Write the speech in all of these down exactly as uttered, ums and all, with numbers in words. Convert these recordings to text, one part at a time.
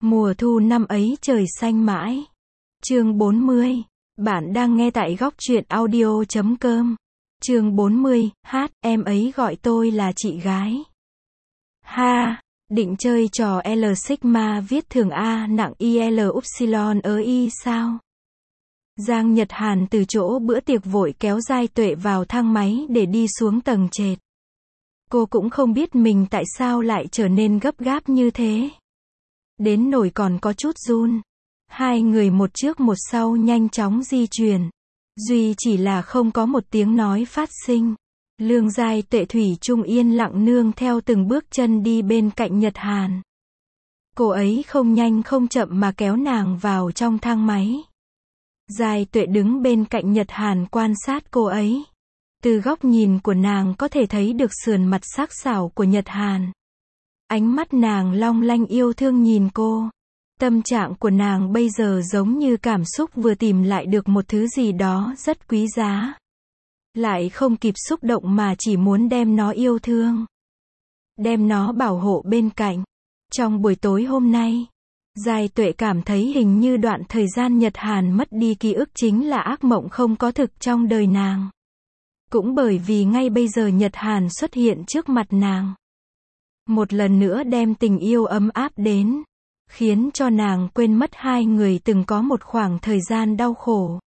Mùa thu năm ấy trời xanh mãi. Chương bốn mươi. Bạn đang nghe tại góc truyện audio chấm com. Chương bốn mươi, hát, em ấy gọi tôi là chị gái. Ha, định chơi trò L Sigma viết thường A nặng I L upsilon ớ Y sao? Giang Nhật Hàn từ chỗ bữa tiệc vội kéo Giai Tuệ vào thang máy để đi xuống tầng trệt. Cô cũng không biết mình tại sao lại trở nên gấp gáp như thế. Đến nỗi còn có chút run. Hai người một trước một sau nhanh chóng di chuyển. Duy chỉ là không có một tiếng nói phát sinh. Lương Giai Tuệ thủy chung yên lặng nương theo từng bước chân đi bên cạnh Nhật Hàn. Cô ấy không nhanh không chậm mà kéo nàng vào trong thang máy. Giai Tuệ đứng bên cạnh Nhật Hàn quan sát cô ấy. Từ góc nhìn của nàng có thể thấy được sườn mặt sắc sảo của Nhật Hàn. Ánh mắt nàng long lanh yêu thương nhìn cô. Tâm trạng của nàng bây giờ giống như cảm xúc vừa tìm lại được một thứ gì đó rất quý giá. Lại không kịp xúc động mà chỉ muốn đem nó yêu thương. Đem nó bảo hộ bên cạnh. Trong buổi tối hôm nay, Giai Tuệ cảm thấy hình như đoạn thời gian Nhật Hàn mất đi ký ức chính là ác mộng không có thực trong đời nàng. Cũng bởi vì ngay bây giờ Nhật Hàn xuất hiện trước mặt nàng. Một lần nữa đem tình yêu ấm áp đến. Khiến cho nàng quên mất hai người từng có một khoảng thời gian đau khổ.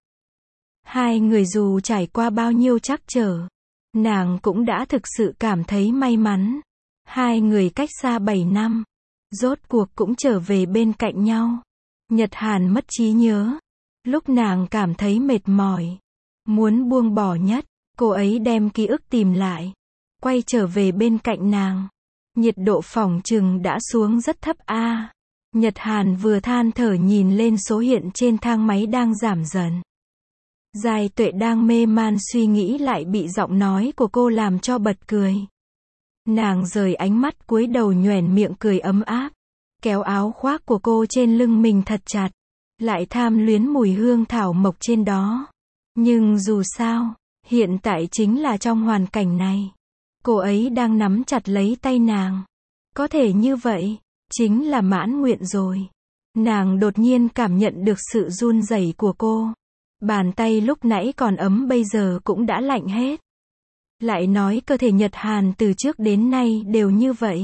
Hai người dù trải qua bao nhiêu trắc trở, nàng cũng đã thực sự cảm thấy may mắn. Hai người cách xa bảy năm, rốt cuộc cũng trở về bên cạnh nhau. Nhật Hàn mất trí nhớ. Lúc nàng cảm thấy mệt mỏi, muốn buông bỏ nhất, cô ấy đem ký ức tìm lại, quay trở về bên cạnh nàng. Nhiệt độ phòng chừng đã xuống rất thấp a. À. Nhật Hàn vừa than thở nhìn lên số hiện trên thang máy đang giảm dần. Giai Tuệ đang mê man suy nghĩ lại bị giọng nói của cô làm cho bật cười. Nàng rời ánh mắt cúi đầu nhoẻn miệng cười ấm áp. Kéo áo khoác của cô trên lưng mình thật chặt. Lại tham luyến mùi hương thảo mộc trên đó. Nhưng dù sao, hiện tại chính là trong hoàn cảnh này. Cô ấy đang nắm chặt lấy tay nàng. Có thể như vậy, chính là mãn nguyện rồi. Nàng đột nhiên cảm nhận được sự run rẩy của cô. Bàn tay lúc nãy còn ấm bây giờ cũng đã lạnh hết. Lại nói cơ thể Nhật Hàn từ trước đến nay đều như vậy.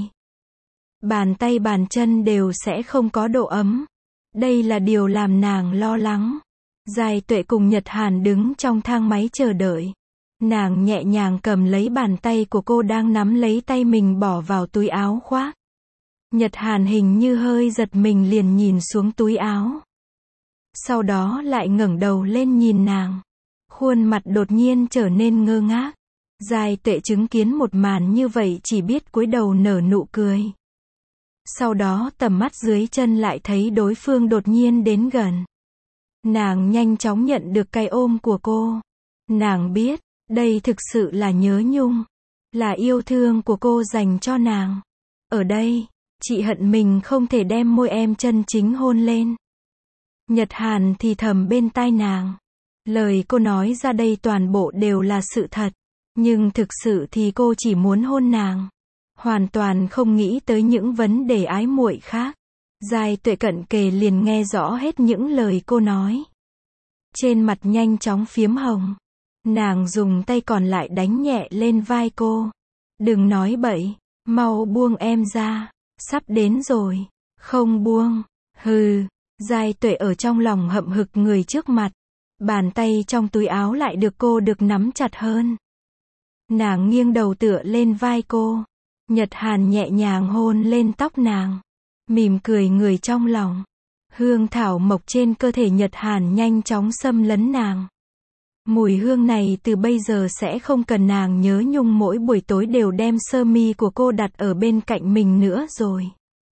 Bàn tay bàn chân đều sẽ không có độ ấm. Đây là điều làm nàng lo lắng. Giai Tuệ cùng Nhật Hàn đứng trong thang máy chờ đợi. Nàng nhẹ nhàng cầm lấy bàn tay của cô đang nắm lấy tay mình bỏ vào túi áo khoác. Nhật Hàn hình như hơi giật mình liền nhìn xuống túi áo. Sau đó lại ngẩng đầu lên nhìn nàng. Khuôn mặt đột nhiên trở nên ngơ ngác. Giai Tuệ chứng kiến một màn như vậy chỉ biết cúi đầu nở nụ cười. Sau đó tầm mắt dưới chân lại thấy đối phương đột nhiên đến gần. Nàng nhanh chóng nhận được cái ôm của cô. Nàng biết, đây thực sự là nhớ nhung. Là yêu thương của cô dành cho nàng. Ở đây, chị hận mình không thể đem môi em chân chính hôn lên. Nhật Hàn thì thầm bên tai nàng. Lời cô nói ra đây toàn bộ đều là sự thật. Nhưng thực sự thì cô chỉ muốn hôn nàng. Hoàn toàn không nghĩ tới những vấn đề ái muội khác. Giai Tuệ cận kề liền nghe rõ hết những lời cô nói. Trên mặt nhanh chóng phiếm hồng. Nàng dùng tay còn lại đánh nhẹ lên vai cô. Đừng nói bậy, mau buông em ra. Sắp đến rồi. Không buông. Hừ. Giai Tuệ ở trong lòng hậm hực người trước mặt. Bàn tay trong túi áo lại được cô được nắm chặt hơn. Nàng nghiêng đầu tựa lên vai cô. Nhật Hàn nhẹ nhàng hôn lên tóc nàng. Mỉm cười người trong lòng. Hương thảo mộc trên cơ thể Nhật Hàn nhanh chóng xâm lấn nàng. Mùi hương này từ bây giờ sẽ không cần nàng nhớ nhung mỗi buổi tối đều đem sơ mi của cô đặt ở bên cạnh mình nữa rồi.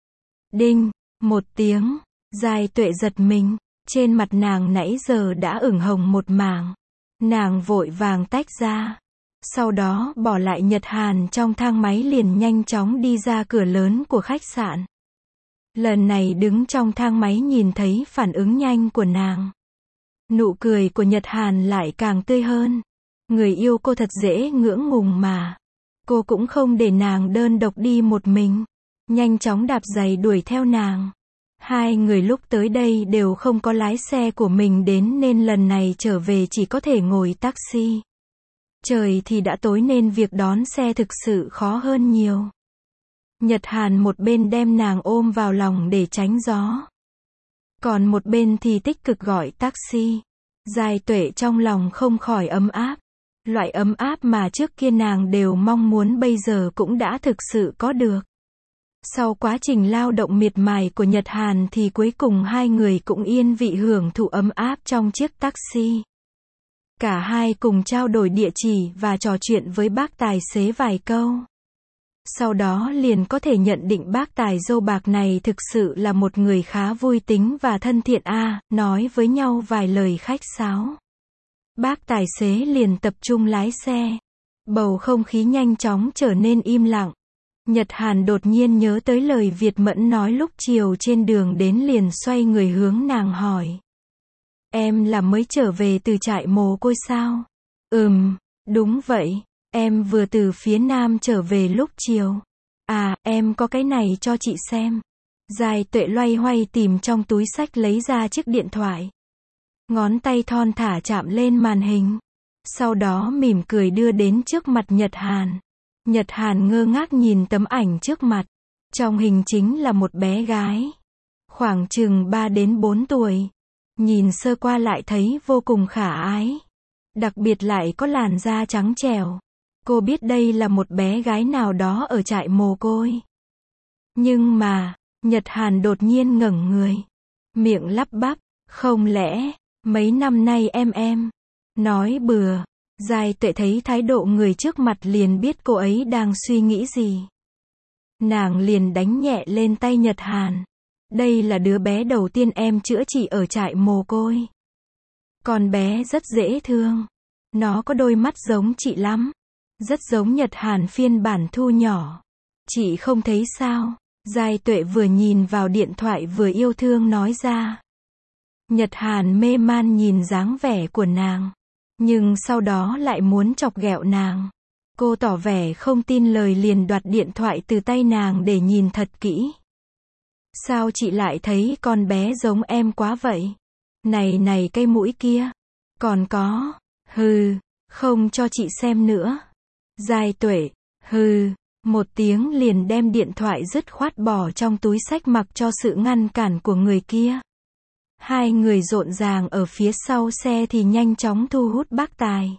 Đinh, một tiếng. Giai Tuệ giật mình. Trên mặt nàng nãy giờ đã ửng hồng một mảng. Nàng vội vàng tách ra. Sau đó bỏ lại Nhật Hàn trong thang máy liền nhanh chóng đi ra cửa lớn của khách sạn. Lần này đứng trong thang máy nhìn thấy phản ứng nhanh của nàng. Nụ cười của Nhật Hàn lại càng tươi hơn. Người yêu cô thật dễ ngưỡng ngùng mà. Cô cũng không để nàng đơn độc đi một mình. Nhanh chóng đạp giày đuổi theo nàng. Hai người lúc tới đây đều không có lái xe của mình đến nên lần này trở về chỉ có thể ngồi taxi. Trời thì đã tối nên việc đón xe thực sự khó hơn nhiều. Nhật Hàn một bên đem nàng ôm vào lòng để tránh gió. Còn một bên thì tích cực gọi taxi. Giai Tuệ trong lòng không khỏi ấm áp. Loại ấm áp mà trước kia nàng đều mong muốn bây giờ cũng đã thực sự có được. Sau quá trình lao động miệt mài của Nhật Hàn thì cuối cùng hai người cũng yên vị hưởng thụ ấm áp trong chiếc taxi. Cả hai cùng trao đổi địa chỉ và trò chuyện với bác tài xế vài câu. Sau đó liền có thể nhận định bác tài dâu bạc này thực sự là một người khá vui tính và thân thiện a, à, nói với nhau vài lời khách sáo. Bác tài xế liền tập trung lái xe. Bầu không khí nhanh chóng trở nên im lặng. Nhật Hàn đột nhiên nhớ tới lời Việt Mẫn nói lúc chiều trên đường đến liền xoay người hướng nàng hỏi. Em là mới trở về từ trại mồ côi sao? Ừm, đúng vậy. Em vừa từ phía Nam trở về lúc chiều. À, em có cái này cho chị xem. Giai Tuệ loay hoay tìm trong túi xách lấy ra chiếc điện thoại. Ngón tay thon thả chạm lên màn hình. Sau đó mỉm cười đưa đến trước mặt Nhật Hàn. Nhật Hàn ngơ ngác nhìn tấm ảnh trước mặt. Trong hình chính là một bé gái. Khoảng chừng ba đến bốn tuổi. Nhìn sơ qua lại thấy vô cùng khả ái. Đặc biệt lại có làn da trắng trẻo. Cô biết đây là một bé gái nào đó ở trại mồ côi. Nhưng mà, Nhật Hàn đột nhiên ngẩng người. Miệng lắp bắp, không lẽ, mấy năm nay em em. Nói bừa. Giai Tuệ thấy thái độ người trước mặt liền biết cô ấy đang suy nghĩ gì. Nàng liền đánh nhẹ lên tay Nhật Hàn. Đây là đứa bé đầu tiên em chữa trị ở trại mồ côi. Con bé rất dễ thương. Nó có đôi mắt giống chị lắm. Rất giống Nhật Hàn phiên bản thu nhỏ. Chị không thấy sao? Giai Tuệ vừa nhìn vào điện thoại vừa yêu thương nói ra. Nhật Hàn mê man nhìn dáng vẻ của nàng. Nhưng sau đó lại muốn chọc ghẹo nàng. Cô tỏ vẻ không tin lời liền đoạt điện thoại từ tay nàng để nhìn thật kỹ. Sao chị lại thấy con bé giống em quá vậy? Này này cây mũi kia. Còn có. Hừ. Không cho chị xem nữa. Giai Tuệ. Hừ. Một tiếng liền đem điện thoại dứt khoát bỏ trong túi xách mặc cho sự ngăn cản của người kia. Hai người rộn ràng ở phía sau xe thì nhanh chóng thu hút bác tài.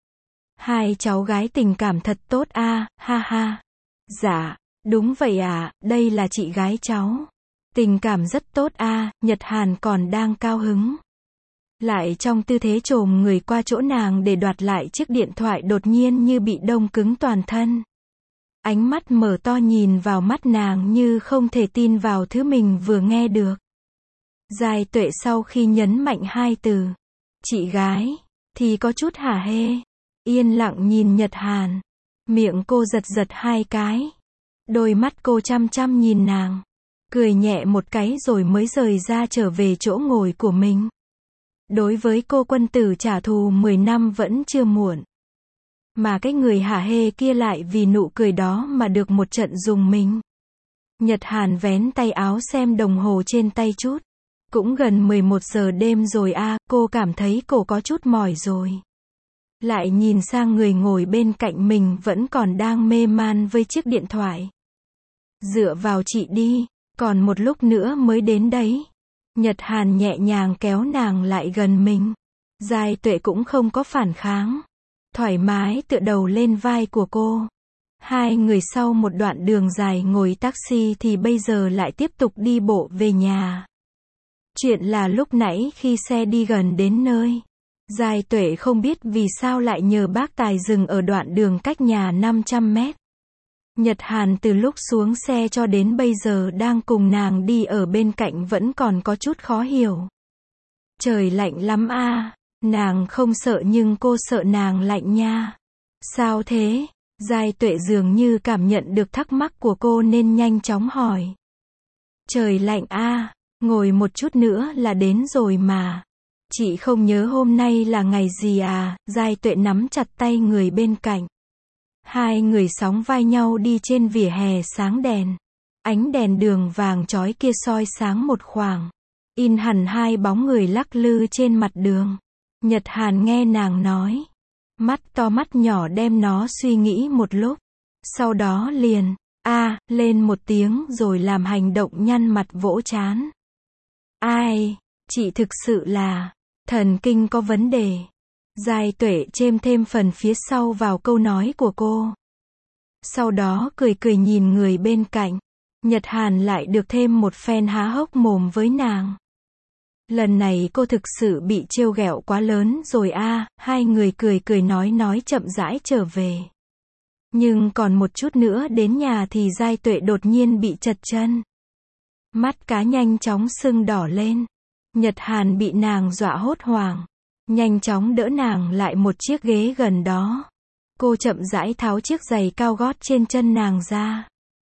Hai cháu gái tình cảm thật tốt a, à, ha ha. Dạ, đúng vậy ạ, à, đây là chị gái cháu. Tình cảm rất tốt a, à, Nhật Hàn còn đang cao hứng. Lại trong tư thế chồm người qua chỗ nàng để đoạt lại chiếc điện thoại đột nhiên như bị đông cứng toàn thân. Ánh mắt mở to nhìn vào mắt nàng như không thể tin vào thứ mình vừa nghe được. Giai Tuệ sau khi nhấn mạnh hai từ, chị gái, thì có chút hả hê. Yên lặng nhìn Nhật Hàn. Miệng cô giật giật hai cái. Đôi mắt cô chăm chăm nhìn nàng. Cười nhẹ một cái rồi mới rời ra trở về chỗ ngồi của mình. Đối với cô quân tử trả thù mười năm vẫn chưa muộn. Mà cái người hả hê kia lại vì nụ cười đó mà được một trận rùng mình. Nhật Hàn vén tay áo xem đồng hồ trên tay chút. Cũng gần mười một giờ đêm rồi a, à, cô cảm thấy cổ có chút mỏi rồi. Lại nhìn sang người ngồi bên cạnh mình vẫn còn đang mê man với chiếc điện thoại. Dựa vào chị đi, còn một lúc nữa mới đến đấy. Nhật Hàn nhẹ nhàng kéo nàng lại gần mình. Giai Tuệ cũng không có phản kháng. Thoải mái tựa đầu lên vai của cô. Hai người sau một đoạn đường dài ngồi taxi thì bây giờ lại tiếp tục đi bộ về nhà. Chuyện là lúc nãy khi xe đi gần đến nơi, Giai Tuệ không biết vì sao lại nhờ bác tài dừng ở đoạn đường cách nhà năm trăm mét. Nhật Hàn từ lúc xuống xe cho đến bây giờ đang cùng nàng đi ở bên cạnh vẫn còn có chút khó hiểu. Trời lạnh lắm a, à. Nàng không sợ nhưng cô sợ nàng lạnh nha. Sao thế? Giai Tuệ dường như cảm nhận được thắc mắc của cô nên nhanh chóng hỏi. Trời lạnh a, à. Ngồi một chút nữa là đến rồi mà. Chị không nhớ hôm nay là ngày gì à? Giai Tuệ nắm chặt tay người bên cạnh. Hai người sóng vai nhau đi trên vỉa hè sáng đèn. Ánh đèn đường vàng chói kia soi sáng một khoảng, in hẳn hai bóng người lắc lư trên mặt đường. Nhật Hàn nghe nàng nói, mắt to mắt nhỏ đem nó suy nghĩ một lúc, sau đó liền, a, lên một tiếng rồi làm hành động nhăn mặt vỗ trán. Ai, chị thực sự là, thần kinh có vấn đề. Giai Tuệ chêm thêm phần phía sau vào câu nói của cô. Sau đó cười cười nhìn người bên cạnh. Nhật Hàn lại được thêm một phen há hốc mồm với nàng. Lần này cô thực sự bị trêu ghẹo quá lớn rồi a, à, hai người cười cười nói nói chậm rãi trở về. Nhưng còn một chút nữa đến nhà thì Giai Tuệ đột nhiên bị trật chân. Mắt cá nhanh chóng sưng đỏ lên. Nhật Hàn bị nàng dọa hốt hoảng. Nhanh chóng đỡ nàng lại một chiếc ghế gần đó. Cô chậm rãi tháo chiếc giày cao gót trên chân nàng ra.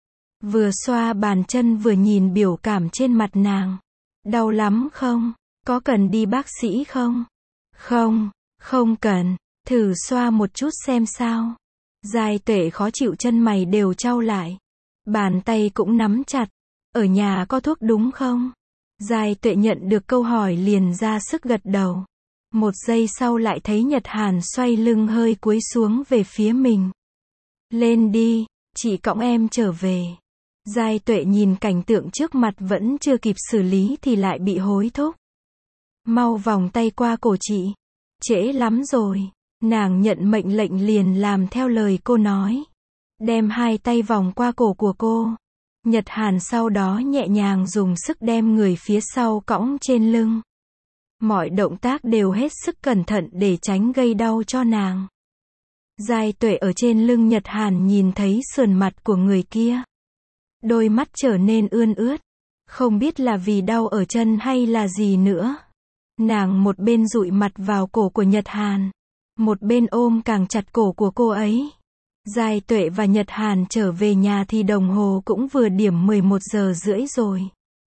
Vừa xoa bàn chân vừa nhìn biểu cảm trên mặt nàng. Đau lắm không? Có cần đi bác sĩ không? Không, không cần. Thử xoa một chút xem sao. Giai Tuệ khó chịu chân mày đều chau lại. Bàn tay cũng nắm chặt. Ở nhà có thuốc đúng không? Giai Tuệ nhận được câu hỏi liền ra sức gật đầu. Một giây sau lại thấy Nhật Hàn xoay lưng hơi cúi xuống về phía mình. Lên đi, chị cõng em trở về. Giai Tuệ nhìn cảnh tượng trước mặt vẫn chưa kịp xử lý thì lại bị hối thúc. Mau vòng tay qua cổ chị. Trễ lắm rồi. Nàng nhận mệnh lệnh liền làm theo lời cô nói. Đem hai tay vòng qua cổ của cô. Nhật Hàn sau đó nhẹ nhàng dùng sức đem người phía sau cõng trên lưng. Mọi động tác đều hết sức cẩn thận để tránh gây đau cho nàng. Giai Tuệ ở trên lưng Nhật Hàn nhìn thấy sườn mặt của người kia. Đôi mắt trở nên ươn ướt. Không biết là vì đau ở chân hay là gì nữa. Nàng một bên dụi mặt vào cổ của Nhật Hàn. Một bên ôm càng chặt cổ của cô ấy. Giai Tuệ và Nhật Hàn trở về nhà thì đồng hồ cũng vừa điểm mười một giờ rưỡi rồi.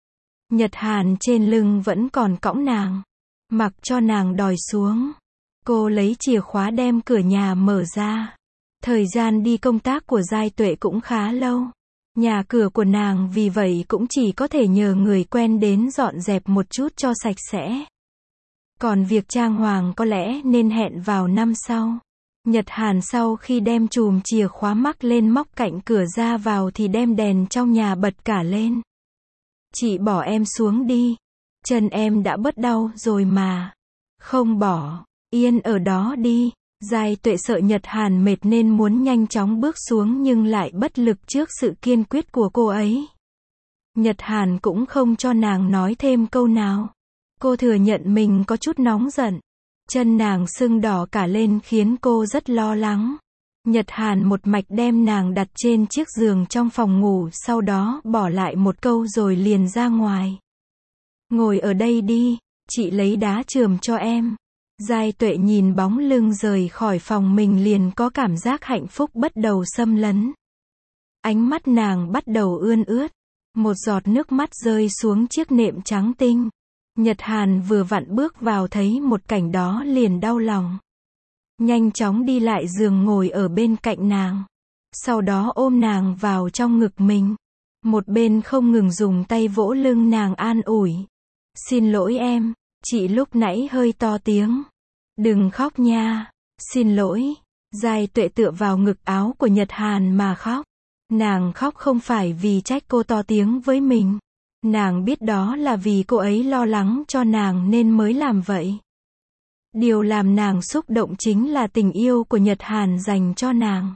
Nhật Hàn trên lưng vẫn còn cõng nàng. Mặc cho nàng đòi xuống. Cô lấy chìa khóa đem cửa nhà mở ra. Thời gian đi công tác của Giai Tuệ cũng khá lâu. Nhà cửa của nàng vì vậy cũng chỉ có thể nhờ người quen đến dọn dẹp một chút cho sạch sẽ. Còn việc trang hoàng có lẽ nên hẹn vào năm sau. Nhật Hàn sau khi đem chùm chìa khóa mắc lên móc cạnh cửa ra vào thì đem đèn trong nhà bật cả lên. Chị bỏ em xuống đi. Chân em đã bớt đau rồi mà. Không bỏ. Yên ở đó đi. Giai Tuệ sợ Nhật Hàn mệt nên muốn nhanh chóng bước xuống nhưng lại bất lực trước sự kiên quyết của cô ấy. Nhật Hàn cũng không cho nàng nói thêm câu nào. Cô thừa nhận mình có chút nóng giận. Chân nàng sưng đỏ cả lên khiến cô rất lo lắng. Nhật Hàn một mạch đem nàng đặt trên chiếc giường trong phòng ngủ, sau đó bỏ lại một câu rồi liền ra ngoài. Ngồi ở đây đi, chị lấy đá chườm cho em. Giai Tuệ nhìn bóng lưng rời khỏi phòng mình liền có cảm giác hạnh phúc bắt đầu xâm lấn. Ánh mắt nàng bắt đầu ươn ướt. Một giọt nước mắt rơi xuống chiếc nệm trắng tinh. Nhật Hàn vừa vặn bước vào thấy một cảnh đó liền đau lòng. Nhanh chóng đi lại giường ngồi ở bên cạnh nàng. Sau đó ôm nàng vào trong ngực mình. Một bên không ngừng dùng tay vỗ lưng nàng an ủi. Xin lỗi em, chị lúc nãy hơi to tiếng. Đừng khóc nha. Xin lỗi. Giai Tuệ tựa vào ngực áo của Nhật Hàn mà khóc. Nàng khóc không phải vì trách cô to tiếng với mình. Nàng biết đó là vì cô ấy lo lắng cho nàng nên mới làm vậy. Điều làm nàng xúc động chính là tình yêu của Nhật Hàn dành cho nàng.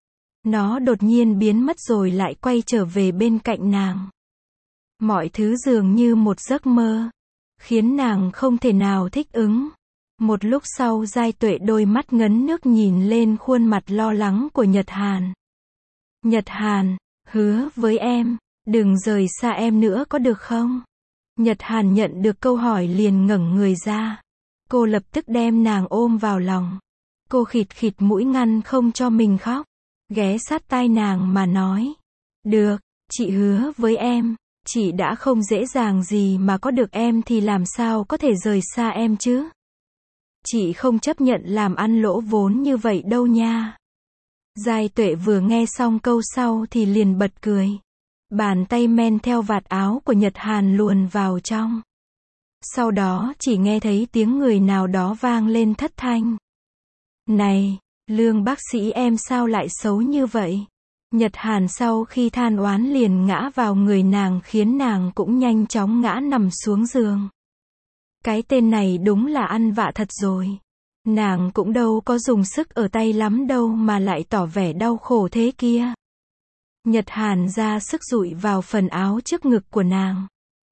Nó đột nhiên biến mất rồi lại quay trở về bên cạnh nàng. Mọi thứ dường như một giấc mơ, khiến nàng không thể nào thích ứng. Một lúc sau Giai Tuệ đôi mắt ngấn nước nhìn lên khuôn mặt lo lắng của Nhật Hàn. Nhật Hàn, hứa với em, đừng rời xa em nữa có được không? Nhật Hàn nhận được câu hỏi liền ngẩng người ra. Cô lập tức đem nàng ôm vào lòng. Cô khịt khịt mũi ngăn không cho mình khóc. Ghé sát tai nàng mà nói. Được, chị hứa với em. Chị đã không dễ dàng gì mà có được em thì làm sao có thể rời xa em chứ? Chị không chấp nhận làm ăn lỗ vốn như vậy đâu nha. Giai Tuệ vừa nghe xong câu sau thì liền bật cười. Bàn tay men theo vạt áo của Nhật Hàn luồn vào trong. Sau đó chỉ nghe thấy tiếng người nào đó vang lên thất thanh. Này, Lương bác sĩ em sao lại xấu như vậy? Nhật Hàn sau khi than oán liền ngã vào người nàng khiến nàng cũng nhanh chóng ngã nằm xuống giường. Cái tên này đúng là ăn vạ thật rồi. Nàng cũng đâu có dùng sức ở tay lắm đâu mà lại tỏ vẻ đau khổ thế kia. Nhật Hàn ra sức dụi vào phần áo trước ngực của nàng.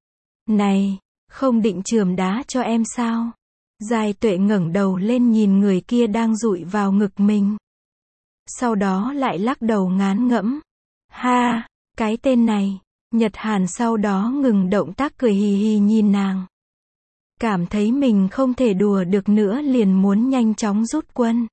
Này, không định chườm đá cho em sao? Giai Tuệ ngẩng đầu lên nhìn người kia đang dụi vào ngực mình. Sau đó lại lắc đầu ngán ngẫm. Ha, cái tên này. Nhật Hàn sau đó ngừng động tác cười hì hì nhìn nàng. Cảm thấy mình không thể đùa được nữa liền muốn nhanh chóng rút quân.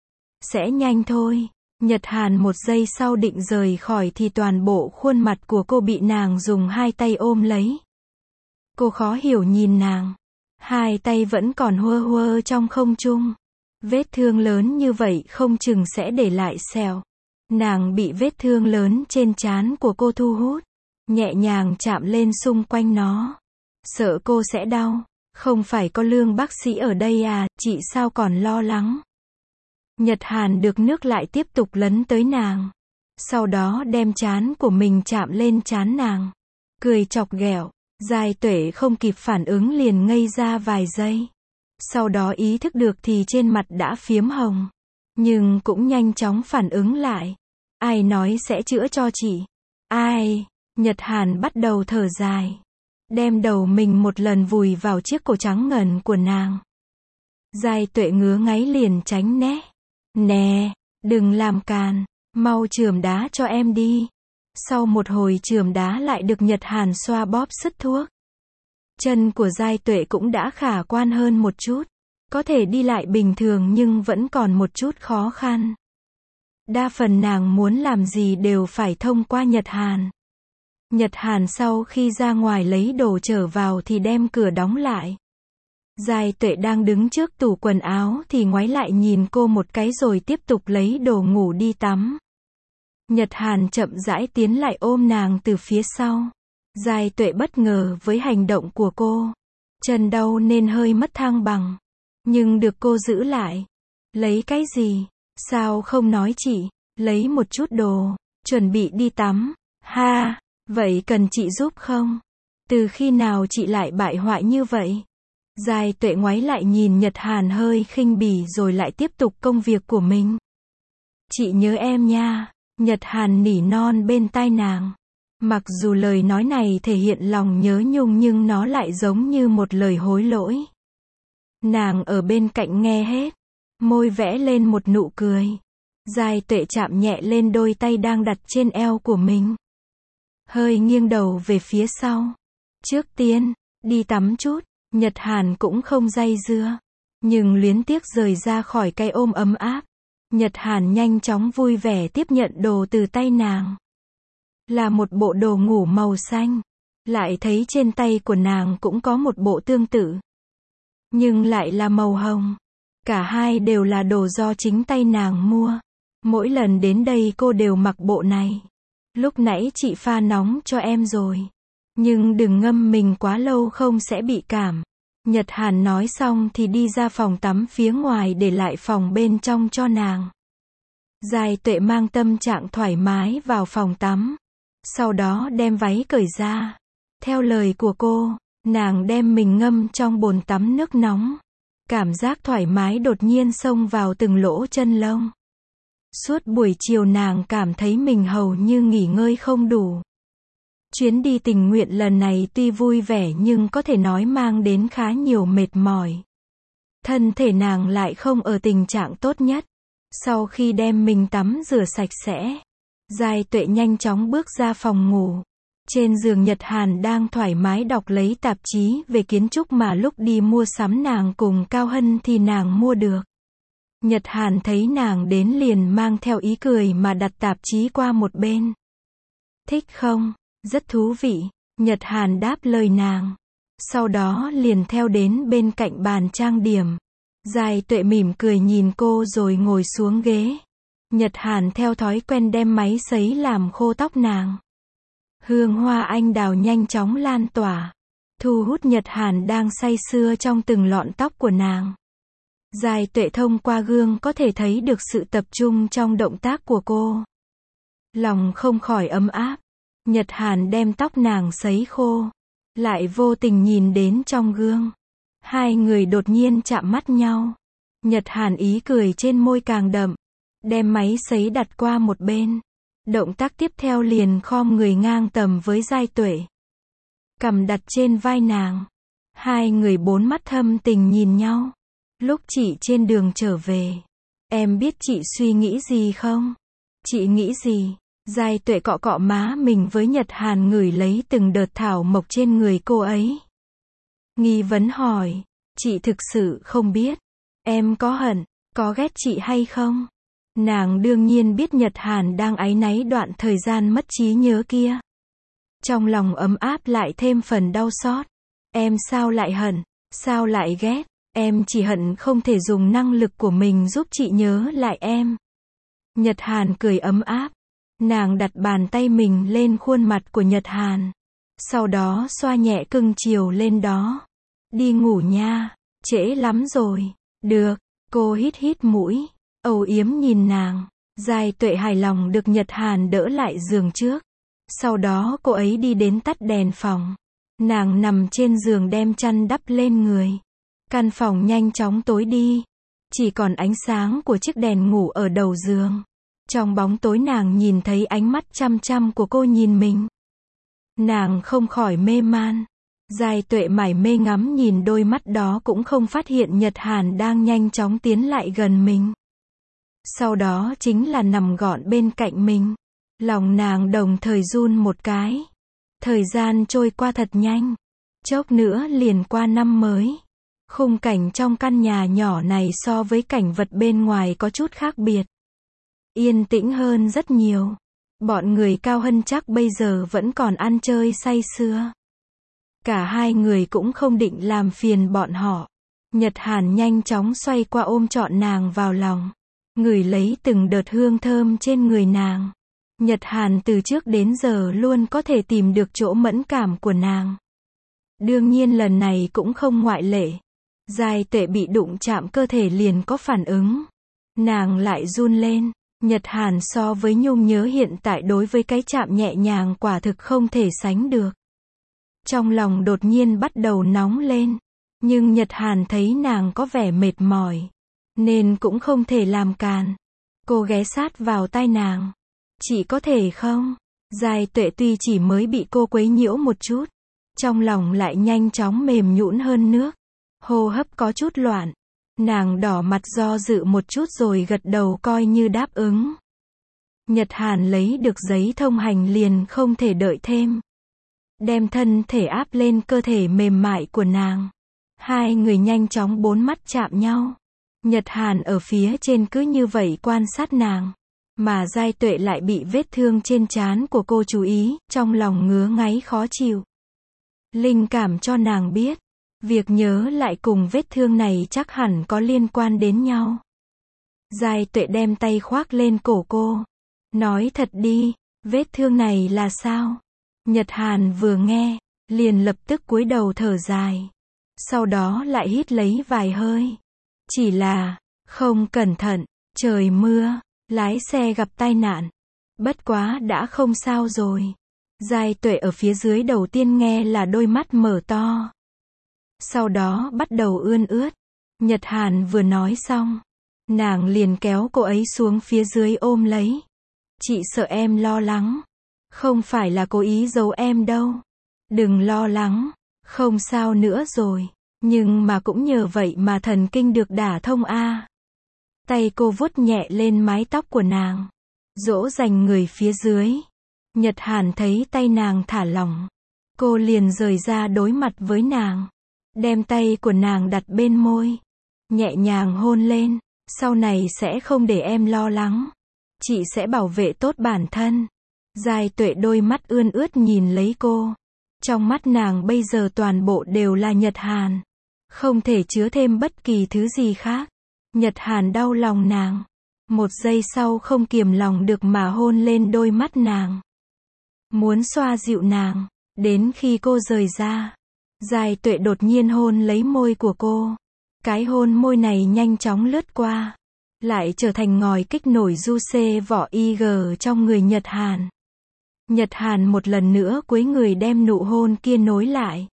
Sẽ nhanh thôi. Nhật Hàn một giây sau định rời khỏi thì toàn bộ khuôn mặt của cô bị nàng dùng hai tay ôm lấy. Cô khó hiểu nhìn nàng. Hai tay vẫn còn hua hua trong không trung. Vết thương lớn như vậy không chừng sẽ để lại sẹo. Nàng bị vết thương lớn trên trán của cô thu hút. Nhẹ nhàng chạm lên xung quanh nó. Sợ cô sẽ đau. Không phải có Lương bác sĩ ở đây à, chị sao còn lo lắng. Nhật Hàn được nước lại tiếp tục lấn tới nàng. Sau đó đem trán của mình chạm lên trán nàng. Cười chọc ghẹo. Giai Tuệ không kịp phản ứng liền ngây ra vài giây. Sau đó ý thức được thì trên mặt đã phiếm hồng. Nhưng cũng nhanh chóng phản ứng lại. Ai nói sẽ chữa cho chị? Ai? Nhật Hàn bắt đầu thở dài. Đem đầu mình một lần vùi vào chiếc cổ trắng ngần của nàng. Giai Tuệ ngứa ngáy liền tránh né. Nè, đừng làm càn, mau chườm đá cho em đi. Sau một hồi chườm đá lại được Nhật Hàn xoa bóp sức thuốc. Chân của Giai Tuệ cũng đã khả quan hơn một chút. Có thể đi lại bình thường nhưng vẫn còn một chút khó khăn. Đa phần nàng muốn làm gì đều phải thông qua Nhật Hàn. Nhật Hàn sau khi ra ngoài lấy đồ trở vào thì đem cửa đóng lại. Giai Tuệ đang đứng trước tủ quần áo thì ngoái lại nhìn cô một cái rồi tiếp tục lấy đồ ngủ đi tắm. Nhật Hàn chậm rãi tiến lại ôm nàng từ phía sau. Giai Tuệ bất ngờ với hành động của cô. Chân đau nên hơi mất thăng bằng. Nhưng được cô giữ lại. Lấy cái gì? Sao không nói chị? Lấy một chút đồ. Chuẩn bị đi tắm. Ha! Vậy cần chị giúp không? Từ khi nào chị lại bại hoại như vậy? Giai Tuệ ngoái lại nhìn Nhật Hàn hơi khinh bỉ rồi lại tiếp tục công việc của mình. Chị nhớ em nha. Nhật Hàn nỉ non bên tai nàng. Mặc dù lời nói này thể hiện lòng nhớ nhung nhưng nó lại giống như một lời hối lỗi. Nàng ở bên cạnh nghe hết. Môi vẽ lên một nụ cười. Giai Tuệ chạm nhẹ lên đôi tay đang đặt trên eo của mình. Hơi nghiêng đầu về phía sau. Trước tiên, đi tắm chút. Nhật Hàn cũng không day dưa. Nhưng luyến tiếc rời ra khỏi cái ôm ấm áp. Nhật Hàn nhanh chóng vui vẻ tiếp nhận đồ từ tay nàng. Là một bộ đồ ngủ màu xanh. Lại thấy trên tay của nàng cũng có một bộ tương tự. Nhưng lại là màu hồng. Cả hai đều là đồ do chính tay nàng mua. Mỗi lần đến đây cô đều mặc bộ này. Lúc nãy chị pha nóng cho em rồi. Nhưng đừng ngâm mình quá lâu không sẽ bị cảm. Nhật Hàn nói xong thì đi ra phòng tắm phía ngoài để lại phòng bên trong cho nàng. Giai Tuệ mang tâm trạng thoải mái vào phòng tắm. Sau đó đem váy cởi ra. Theo lời của cô, nàng đem mình ngâm trong bồn tắm nước nóng. Cảm giác thoải mái đột nhiên xông vào từng lỗ chân lông. Suốt buổi chiều nàng cảm thấy mình hầu như nghỉ ngơi không đủ. Chuyến đi tình nguyện lần này tuy vui vẻ nhưng có thể nói mang đến khá nhiều mệt mỏi. Thân thể nàng lại không ở tình trạng tốt nhất. Sau khi đem mình tắm rửa sạch sẽ, Giai Tuệ nhanh chóng bước ra phòng ngủ. Trên giường Nhật Hàn đang thoải mái đọc lấy tạp chí về kiến trúc mà lúc đi mua sắm nàng cùng Cao Hân thì nàng mua được. Nhật Hàn thấy nàng đến liền mang theo ý cười mà đặt tạp chí qua một bên. Thích không? Rất thú vị. Nhật Hàn đáp lời nàng. Sau đó liền theo đến bên cạnh bàn trang điểm. Giai Tuệ mỉm cười nhìn cô rồi ngồi xuống ghế. Nhật Hàn theo thói quen đem máy sấy làm khô tóc nàng. Hương hoa anh đào nhanh chóng lan tỏa, thu hút Nhật Hàn đang say sưa trong từng lọn tóc của nàng. Giai Tuệ thông qua gương có thể thấy được sự tập trung trong động tác của cô. Lòng không khỏi ấm áp. Nhật Hàn đem tóc nàng sấy khô, lại vô tình nhìn đến trong gương. Hai người đột nhiên chạm mắt nhau. Nhật Hàn ý cười trên môi càng đậm, đem máy sấy đặt qua một bên. Động tác tiếp theo liền khom người ngang tầm với Giai Tuệ, cằm đặt trên vai nàng. Hai người bốn mắt thâm tình nhìn nhau. Lúc chị trên đường trở về, em biết chị suy nghĩ gì không? Chị nghĩ gì? Giai Tuệ cọ cọ má mình với Nhật Hàn, ngửi lấy từng đợt thảo mộc trên người cô ấy. Nghi vấn hỏi, chị thực sự không biết. Em có hận, có ghét chị hay không? Nàng đương nhiên biết Nhật Hàn đang áy náy đoạn thời gian mất trí nhớ kia. Trong lòng ấm áp lại thêm phần đau xót. Em sao lại hận, sao lại ghét? Em chỉ hận không thể dùng năng lực của mình giúp chị nhớ lại em. Nhật Hàn cười ấm áp. Nàng đặt bàn tay mình lên khuôn mặt của Nhật Hàn. Sau đó xoa nhẹ cưng chiều lên đó. Đi ngủ nha, trễ lắm rồi. Được, cô hít hít mũi, âu yếm nhìn nàng. Giai Tuệ hài lòng được Nhật Hàn đỡ lại giường trước. Sau đó cô ấy đi đến tắt đèn phòng. Nàng nằm trên giường đem chăn đắp lên người. Căn phòng nhanh chóng tối đi. Chỉ còn ánh sáng của chiếc đèn ngủ ở đầu giường. Trong bóng tối nàng nhìn thấy ánh mắt chăm chăm của cô nhìn mình. Nàng không khỏi mê man. Giai Tuệ mải mê ngắm nhìn đôi mắt đó cũng không phát hiện Nhật Hàn đang nhanh chóng tiến lại gần mình. Sau đó chính là nằm gọn bên cạnh mình. Lòng nàng đồng thời run một cái. Thời gian trôi qua thật nhanh. Chốc nữa liền qua năm mới. Khung cảnh trong căn nhà nhỏ này so với cảnh vật bên ngoài có chút khác biệt. Yên tĩnh hơn rất nhiều. Bọn người Cao Hân chắc bây giờ vẫn còn ăn chơi say sưa. Cả hai người cũng không định làm phiền bọn họ. Nhật Hàn nhanh chóng xoay qua ôm trọn nàng vào lòng. Ngửi lấy từng đợt hương thơm trên người nàng. Nhật Hàn từ trước đến giờ luôn có thể tìm được chỗ mẫn cảm của nàng. Đương nhiên lần này cũng không ngoại lệ. Giai Tuệ bị đụng chạm cơ thể liền có phản ứng. Nàng lại run lên. Nhật Hàn so với nhung nhớ hiện tại đối với cái chạm nhẹ nhàng quả thực không thể sánh được. Trong lòng đột nhiên bắt đầu nóng lên. Nhưng Nhật Hàn thấy nàng có vẻ mệt mỏi, nên cũng không thể làm càn. Cô ghé sát vào tai nàng. Chị có thể không? Giai Tuệ tuy chỉ mới bị cô quấy nhiễu một chút, trong lòng lại nhanh chóng mềm nhũn hơn nước. Hô hấp có chút loạn. Nàng đỏ mặt do dự một chút rồi gật đầu coi như đáp ứng. Nhật Hàn lấy được giấy thông hành liền không thể đợi thêm. Đem thân thể áp lên cơ thể mềm mại của nàng. Hai người nhanh chóng bốn mắt chạm nhau. Nhật Hàn ở phía trên cứ như vậy quan sát nàng. Mà Giai Tuệ lại bị vết thương trên trán của cô chú ý, trong lòng ngứa ngáy khó chịu. Linh cảm cho nàng biết. Việc nhớ lại cùng vết thương này chắc hẳn có liên quan đến nhau. Giai Tuệ đem tay khoác lên cổ cô. Nói thật đi, vết thương này là sao? Nhật Hàn vừa nghe, liền lập tức cúi đầu thở dài. Sau đó lại hít lấy vài hơi. Chỉ là, không cẩn thận, trời mưa, lái xe gặp tai nạn. Bất quá đã không sao rồi. Giai Tuệ ở phía dưới đầu tiên nghe là đôi mắt mở to. Sau đó bắt đầu ươn ướt. Nhật Hàn vừa nói xong, nàng liền kéo cô ấy xuống phía dưới ôm lấy. Chị sợ em lo lắng. Không phải là cố ý giấu em đâu. Đừng lo lắng, không sao nữa rồi. Nhưng mà cũng nhờ vậy mà thần kinh được đả thông a. Tay cô vuốt nhẹ lên mái tóc của nàng, dỗ dành người phía dưới. Nhật Hàn thấy tay nàng thả lỏng, cô liền rời ra đối mặt với nàng, đem tay của nàng đặt bên môi, nhẹ nhàng hôn lên. Sau này sẽ không để em lo lắng. Chị sẽ bảo vệ tốt bản thân. Giai Tuệ đôi mắt ươn ướt nhìn lấy cô. Trong mắt nàng bây giờ toàn bộ đều là Nhật Hàn. Không thể chứa thêm bất kỳ thứ gì khác. Nhật Hàn đau lòng nàng. Một giây sau không kiềm lòng được mà hôn lên đôi mắt nàng. muốn xoa dịu nàng. Đến khi cô rời ra, Giai Tuệ đột nhiên hôn lấy môi của cô. Cái hôn môi này nhanh chóng lướt qua, lại trở thành ngòi kích nổi du xê vỏ i giê trong người Nhật Hàn. Nhật Hàn một lần nữa cúi người đem nụ hôn kia nối lại.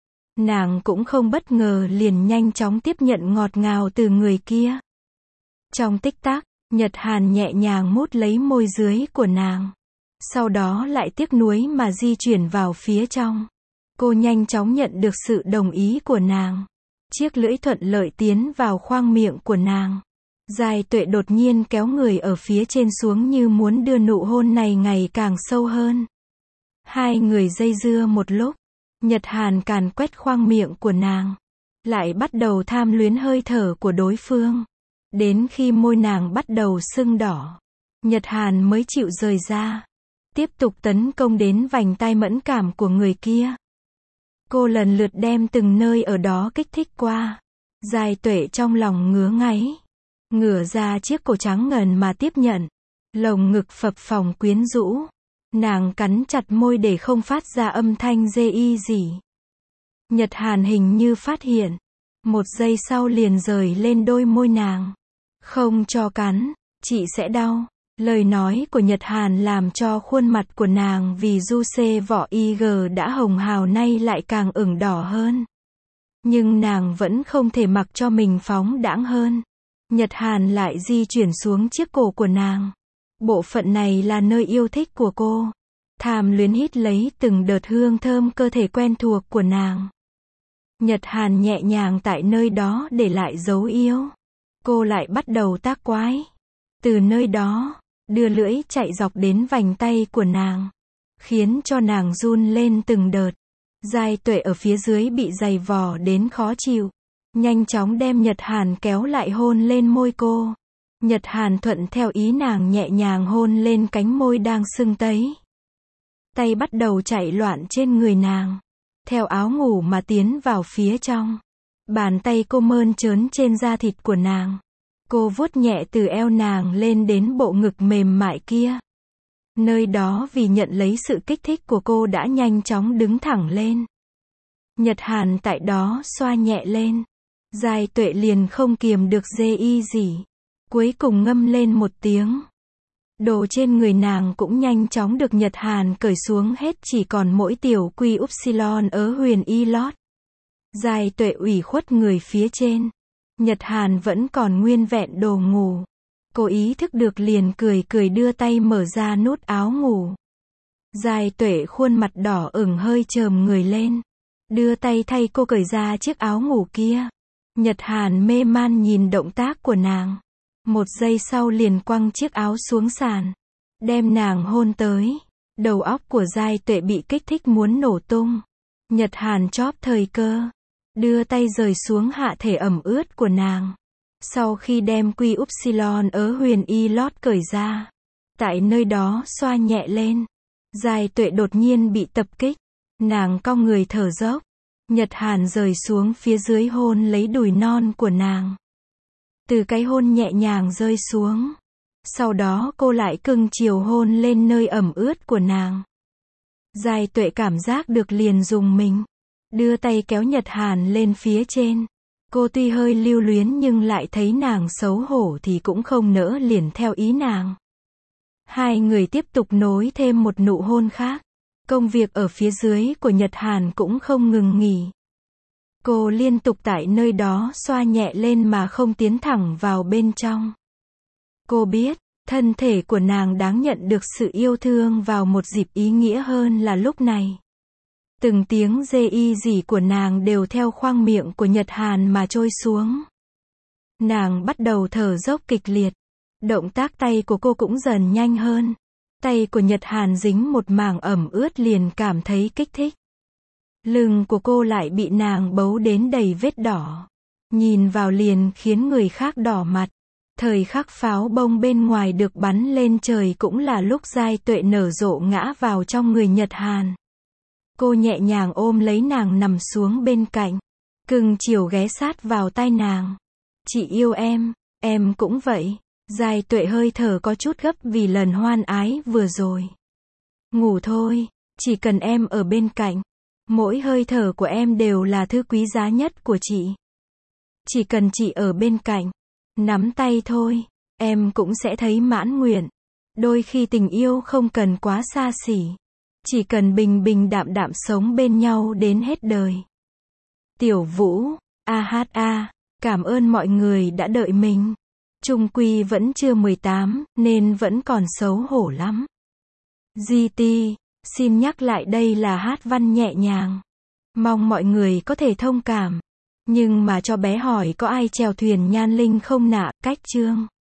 Nàng cũng không bất ngờ liền nhanh chóng tiếp nhận ngọt ngào từ người kia. Trong tích tắc, Nhật Hàn nhẹ nhàng mút lấy môi dưới của nàng. Sau đó lại tiếc nuối mà di chuyển vào phía trong. Cô nhanh chóng nhận được sự đồng ý của nàng. Chiếc lưỡi thuận lợi tiến vào khoang miệng của nàng. Giai Tuệ đột nhiên kéo người ở phía trên xuống như muốn đưa nụ hôn này ngày càng sâu hơn. Hai người dây dưa một lúc. Nhật Hàn càn quét khoang miệng của nàng. Lại bắt đầu tham luyến hơi thở của đối phương. Đến khi môi nàng bắt đầu sưng đỏ, Nhật Hàn mới chịu rời ra. Tiếp tục tấn công đến vành tai mẫn cảm của người kia. Cô lần lượt đem từng nơi ở đó kích thích qua. Giai Tuệ trong lòng ngứa ngáy. Ngửa ra chiếc cổ trắng ngần mà tiếp nhận. Lồng ngực phập phồng quyến rũ. Nàng cắn chặt môi để không phát ra âm thanh dê y gì. Nhật Hàn hình như phát hiện. Một giây sau liền rời lên đôi môi nàng. Không cho cắn, chị sẽ đau. Lời nói của Nhật Hàn làm cho khuôn mặt của nàng vì du xê vỏ i giê đã hồng hào nay lại càng ửng đỏ hơn. Nhưng nàng vẫn không thể mặc cho mình phóng đãng hơn. Nhật Hàn lại di chuyển xuống chiếc cổ của nàng. Bộ phận này là nơi yêu thích của cô. Tham luyến hít lấy từng đợt hương thơm cơ thể quen thuộc của nàng. Nhật Hàn nhẹ nhàng tại nơi đó để lại dấu yêu. Cô lại bắt đầu tác quái. Từ nơi đó, đưa lưỡi chạy dọc đến vành tay của nàng. Khiến cho nàng run lên từng đợt. Giai Tuệ ở phía dưới bị giày vò đến khó chịu. Nhanh chóng đem Nhật Hàn kéo lại hôn lên môi cô. Nhật Hàn thuận theo ý nàng nhẹ nhàng hôn lên cánh môi đang sưng tấy. Tay bắt đầu chạy loạn trên người nàng. Theo áo ngủ mà tiến vào phía trong. Bàn tay cô mơn trớn trên da thịt của nàng. Cô vuốt nhẹ từ eo nàng lên đến bộ ngực mềm mại kia. Nơi đó vì nhận lấy sự kích thích của cô đã nhanh chóng đứng thẳng lên. Nhật Hàn tại đó xoa nhẹ lên. Giai Tuệ liền không kiềm được dê y gì. Cuối cùng ngâm lên một tiếng. Đồ trên người nàng cũng nhanh chóng được Nhật Hàn cởi xuống hết, chỉ còn mỗi tiểu quy upsilon ớ huyền y lót. Giai Tuệ ủy khuất người phía trên. Nhật Hàn vẫn còn nguyên vẹn đồ ngủ. Cô ý thức được liền cười cười đưa tay mở ra nút áo ngủ. Giai Tuệ khuôn mặt đỏ ửng hơi chờm người lên. Đưa tay thay cô cởi ra chiếc áo ngủ kia. Nhật Hàn mê man nhìn động tác của nàng. Một giây sau liền quăng chiếc áo xuống sàn. Đem nàng hôn tới. Đầu óc của Giai Tuệ bị kích thích muốn nổ tung. Nhật Hàn chóp thời cơ. Đưa tay rời xuống hạ thể ẩm ướt của nàng. Sau khi đem quy upsilon ớ huyền y lót cởi ra. Tại nơi đó xoa nhẹ lên. Giai Tuệ đột nhiên bị tập kích. Nàng cong người thở dốc. Nhật Hàn rời xuống phía dưới hôn lấy đùi non của nàng. Từ cái hôn nhẹ nhàng rơi xuống. Sau đó cô lại cưng chiều hôn lên nơi ẩm ướt của nàng. Giai Tuệ cảm giác được liền dùng mình. Đưa tay kéo Nhật Hàn lên phía trên. Cô tuy hơi lưu luyến nhưng lại thấy nàng xấu hổ thì cũng không nỡ liền theo ý nàng. Hai người tiếp tục nối thêm một nụ hôn khác. Công việc ở phía dưới của Nhật Hàn cũng không ngừng nghỉ. Cô liên tục tại nơi đó xoa nhẹ lên mà không tiến thẳng vào bên trong. Cô biết, thân thể của nàng đáng nhận được sự yêu thương vào một dịp ý nghĩa hơn là lúc này. Từng tiếng dê y gì của nàng đều theo khoang miệng của Nhật Hàn mà trôi xuống. Nàng bắt đầu thở dốc kịch liệt. Động tác tay của cô cũng dần nhanh hơn. Tay của Nhật Hàn dính một mảng ẩm ướt liền cảm thấy kích thích. Lưng của cô lại bị nàng bấu đến đầy vết đỏ. Nhìn vào liền khiến người khác đỏ mặt. Thời khắc pháo bông bên ngoài được bắn lên trời cũng là lúc Giai Tuệ nở rộ ngã vào trong người Nhật Hàn. Cô nhẹ nhàng ôm lấy nàng nằm xuống bên cạnh. Cưng chiều ghé sát vào tai nàng. Chị yêu em, em cũng vậy. Giai Tuệ hơi thở có chút gấp vì lần hoan ái vừa rồi. Ngủ thôi, chỉ cần em ở bên cạnh. Mỗi hơi thở của em đều là thứ quý giá nhất của chị. Chỉ cần chị ở bên cạnh, nắm tay thôi, em cũng sẽ thấy mãn nguyện. Đôi khi tình yêu không cần quá xa xỉ. Chỉ cần bình bình đạm đạm sống bên nhau đến hết đời. Tiểu Vũ, a hát a, cảm ơn mọi người đã đợi mình. Chung quy vẫn chưa mười tám, nên vẫn còn xấu hổ lắm. giê tê, xin nhắc lại đây là hát văn nhẹ nhàng. Mong mọi người có thể thông cảm. Nhưng mà cho bé hỏi có ai chèo thuyền Nhan Linh không nạ, cách chương.